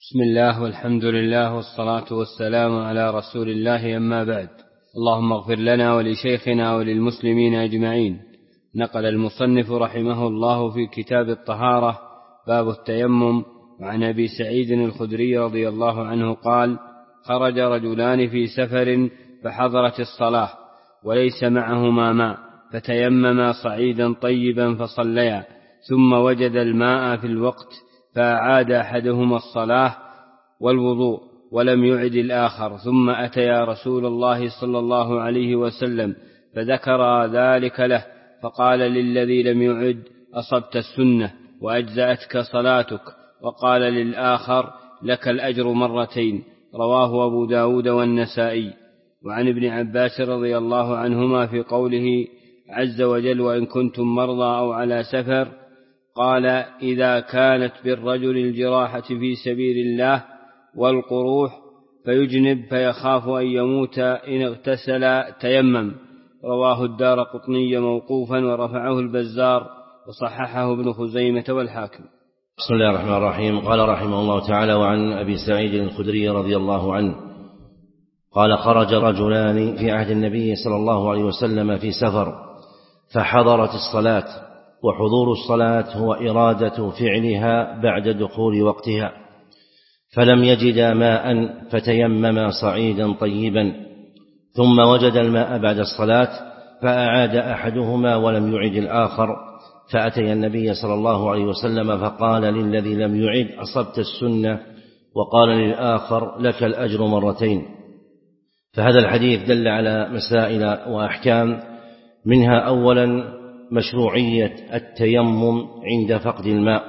بسم الله والحمد لله والصلاة والسلام على رسول الله، أما بعد. اللهم اغفر لنا ولشيخنا وللمسلمين أجمعين. نقل المصنف رحمه الله في كتاب الطهارة باب التيمم وعن أبي سعيد الخدري رضي الله عنه قال: خرج رجلان في سفر فحضرت الصلاة وليس معهما ماء، فتيمما صعيدا طيبا فصليا، ثم وجد الماء في الوقت فأعاد أحدهما الصلاة والوضوء ولم يعد الآخر، ثم أتيا رسول الله صلى الله عليه وسلم فذكر ذلك له، فقال للذي لم يعد: أصبت السنة وأجزأتك صلاتك. وقال للآخر: لك الأجر مرتين. رواه أبو داود والنسائي. وعن ابن عباس رضي الله عنهما في قوله عز وجل: وإن كنتم مرضى أو على سفر، قال: إذا كانت بالرجل الجراحة في سبيل الله والقروح فيجنب فيخاف أن يموت إن اغتسل تيمم. رواه الدارقطني موقوفا ورفعه البزار وصححه ابن خزيمة والحاكم. بسم الله الرحمن الرحيم. قال رحمه الله تعالى: وعن أبي سعيد الخدري رضي الله عنه قال: خرج رجلان في عهد النبي صلى الله عليه وسلم في سفر فحضرت الصلاة، وحضور الصلاة هو إرادة فعلها بعد دخول وقتها، فلم يجدا ماء فتيمما صعيدا طيبا، ثم وجد الماء بعد الصلاة فأعاد أحدهما ولم يعد الآخر، فأتي النبي صلى الله عليه وسلم فقال للذي لم يعد: أصبت السنة، وقال للآخر: لك الأجر مرتين. فهذا الحديث دل على مسائل وأحكام، منها أولا مشروعية التيمم عند فقد الماء،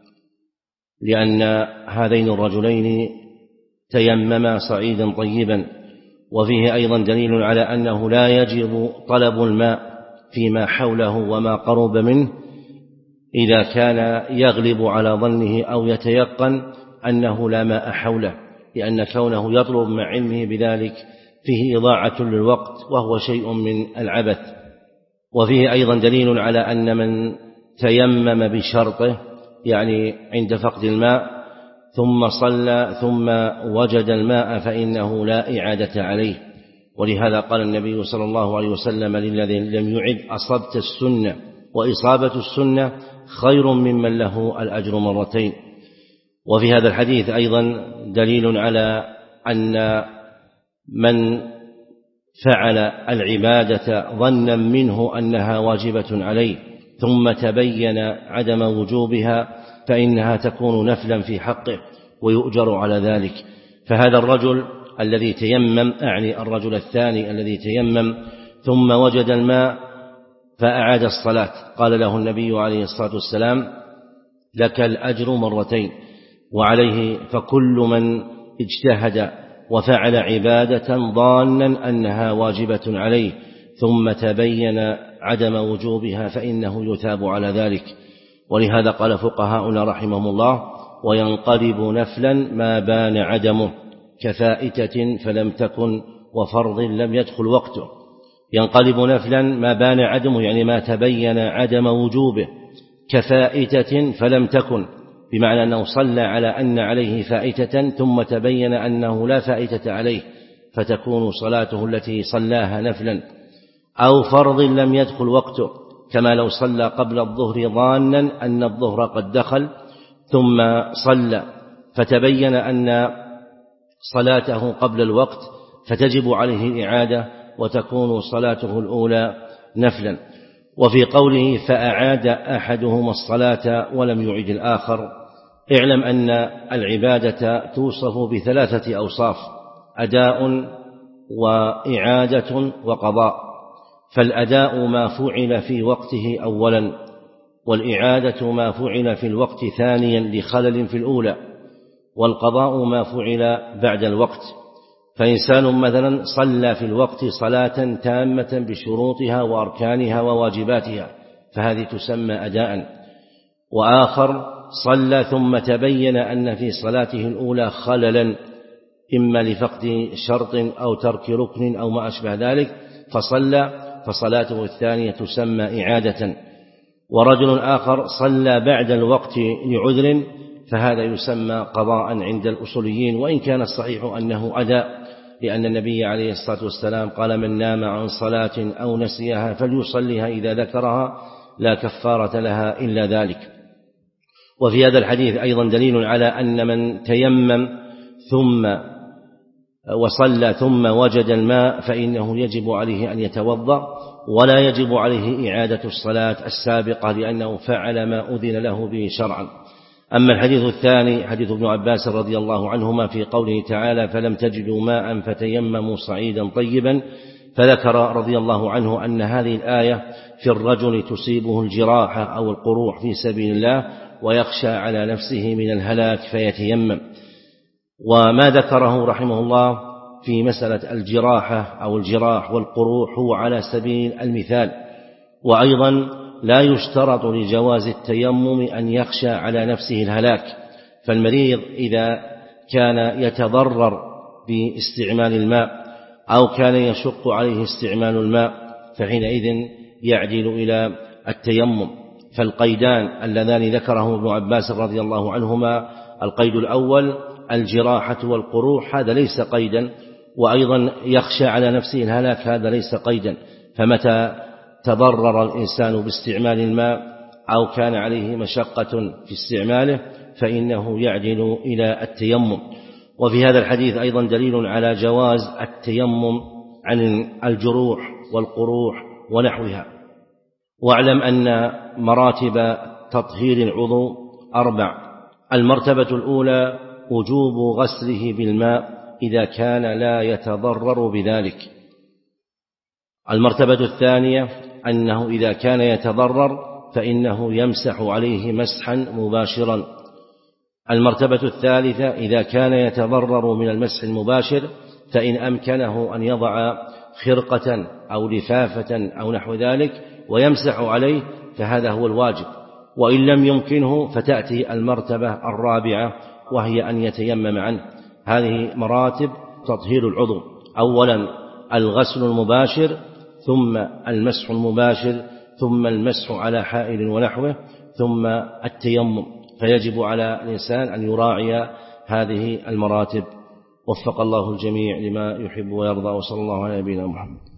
لأن هذين الرجلين تيمما صعيدا طيبا، وفيه أيضا دليل على أنه لا يجب طلب الماء فيما حوله وما قرب منه إذا كان يغلب على ظنه أو يتيقن أنه لا ماء حوله، لأن كونه يطلب مع علمه بذلك فيه إضاعة للوقت وهو شيء من العبث. وفيه أيضا دليل على أن من تيمم بشرطه، يعني عند فقد الماء ثم صلى ثم وجد الماء، فإنه لا إعادة عليه. ولهذا قال النبي صلى الله عليه وسلم للذي لم يعد: أصبت السنة، وإصابة السنة خير ممن له الأجر مرتين. وفي هذا الحديث أيضا دليل على أن من فعل العبادة ظنا منه أنها واجبة عليه ثم تبين عدم وجوبها فإنها تكون نفلا في حقه ويؤجر على ذلك. فهذا الرجل الذي تيمم، أعني الرجل الثاني الذي تيمم ثم وجد الماء فأعاد الصلاة، قال له النبي عليه الصلاة والسلام: لك الأجر مرتين. وعليه فكل من اجتهد وفعل عبادة ظانا أنها واجبة عليه ثم تبين عدم وجوبها فإنه يثاب على ذلك. ولهذا قال فقهاؤنا رحمهم الله: وينقلب نفلا ما بان عدمه، كفائتة فلم تكن وفرض لم يدخل وقته. ينقلب نفلا ما بان عدمه، يعني ما تبين عدم وجوبه، كفائتة فلم تكن، بمعنى أنه صلى على أن عليه فائتة ثم تبين أنه لا فائتة عليه، فتكون صلاته التي صلاها نفلا. أو فرض لم يدخل وقته، كما لو صلى قبل الظهر ظانا أن الظهر قد دخل ثم صلى فتبين أن صلاته قبل الوقت، فتجب عليه الإعادة وتكون صلاته الأولى نفلا. وفي قوله فأعاد أحدهما الصلاة ولم يعد الآخر، اعلم أن العبادة توصف بثلاثة أوصاف: أداء وإعادة وقضاء. فالأداء ما فعل في وقته أولا، والإعادة ما فعل في الوقت ثانيا لخلل في الأولى، والقضاء ما فعل بعد الوقت. فإنسان مثلا صلى في الوقت صلاة تامة بشروطها وأركانها وواجباتها، فهذه تسمى أداء. وآخر صلى ثم تبين أن في صلاته الأولى خللا، إما لفقد شرط أو ترك ركن أو ما أشبه ذلك، فصلى، فصلاته الثانية تسمى إعادة. ورجل آخر صلى بعد الوقت لعذر فهذا يسمى قضاء عند الأصوليين، وإن كان الصحيح أنه أداء، لأن النبي عليه الصلاة والسلام قال: من نام عن صلاة أو نسيها فليصليها إذا ذكرها لا كفارة لها إلا ذلك. وفي هذا الحديث أيضا دليل على أن من تيمم ثم وصلى ثم وجد الماء فإنه يجب عليه أن يتوضأ، ولا يجب عليه إعادة الصلاة السابقة، لأنه فعل ما أذن له به شرعا. أما الحديث الثاني حديث ابن عباس رضي الله عنهما في قوله تعالى: فلم تجدوا ماء فتيمموا صعيدا طيبا، فذكر رضي الله عنه أن هذه الآية في الرجل تصيبه الجراحة أو القروح في سبيل الله ويخشى على نفسه من الهلاك فيتيمم. وما ذكره رحمه الله في مسألة الجراحة أو الجراح والقروح هو على سبيل المثال، وأيضا لا يشترط لجواز التيمم أن يخشى على نفسه الهلاك، فالمريض إذا كان يتضرر باستعمال الماء أو كان يشق عليه استعمال الماء فحينئذ يعدل إلى التيمم. فالقيدان اللذان ذكره ابن عباس رضي الله عنهما: القيد الأول الجراحة والقروح، هذا ليس قيدا، وأيضا يخشى على نفسه الهلاك، هذا ليس قيدا. فمتى تضرر الإنسان باستعمال الماء أو كان عليه مشقة في استعماله فإنه يعدل إلى التيمم. وفي هذا الحديث أيضا دليل على جواز التيمم عن الجروح والقروح ونحوها. واعلم أن مراتب تطهير العضو 4: المرتبة الأولى وجوب غسله بالماء إذا كان لا يتضرر بذلك. المرتبة الثانية أنه إذا كان يتضرر فإنه يمسح عليه مسحا مباشرا. المرتبة الثالثة إذا كان يتضرر من المسح المباشر فإن أمكنه أن يضع خرقة أو لفافة أو نحو ذلك ويمسح عليه فهذا هو الواجب، وإن لم يمكنه فتأتي المرتبة الرابعة وهي أن يتيمم عنه. هذه مراتب تطهير العضو: أولا الغسل المباشر، ثم المسح المباشر، ثم المسح على حائل ونحوه، ثم التيمم. فيجب على الإنسان أن يراعي هذه المراتب. وفق الله الجميع لما يحب ويرضى، وصلى الله على نبينا محمد.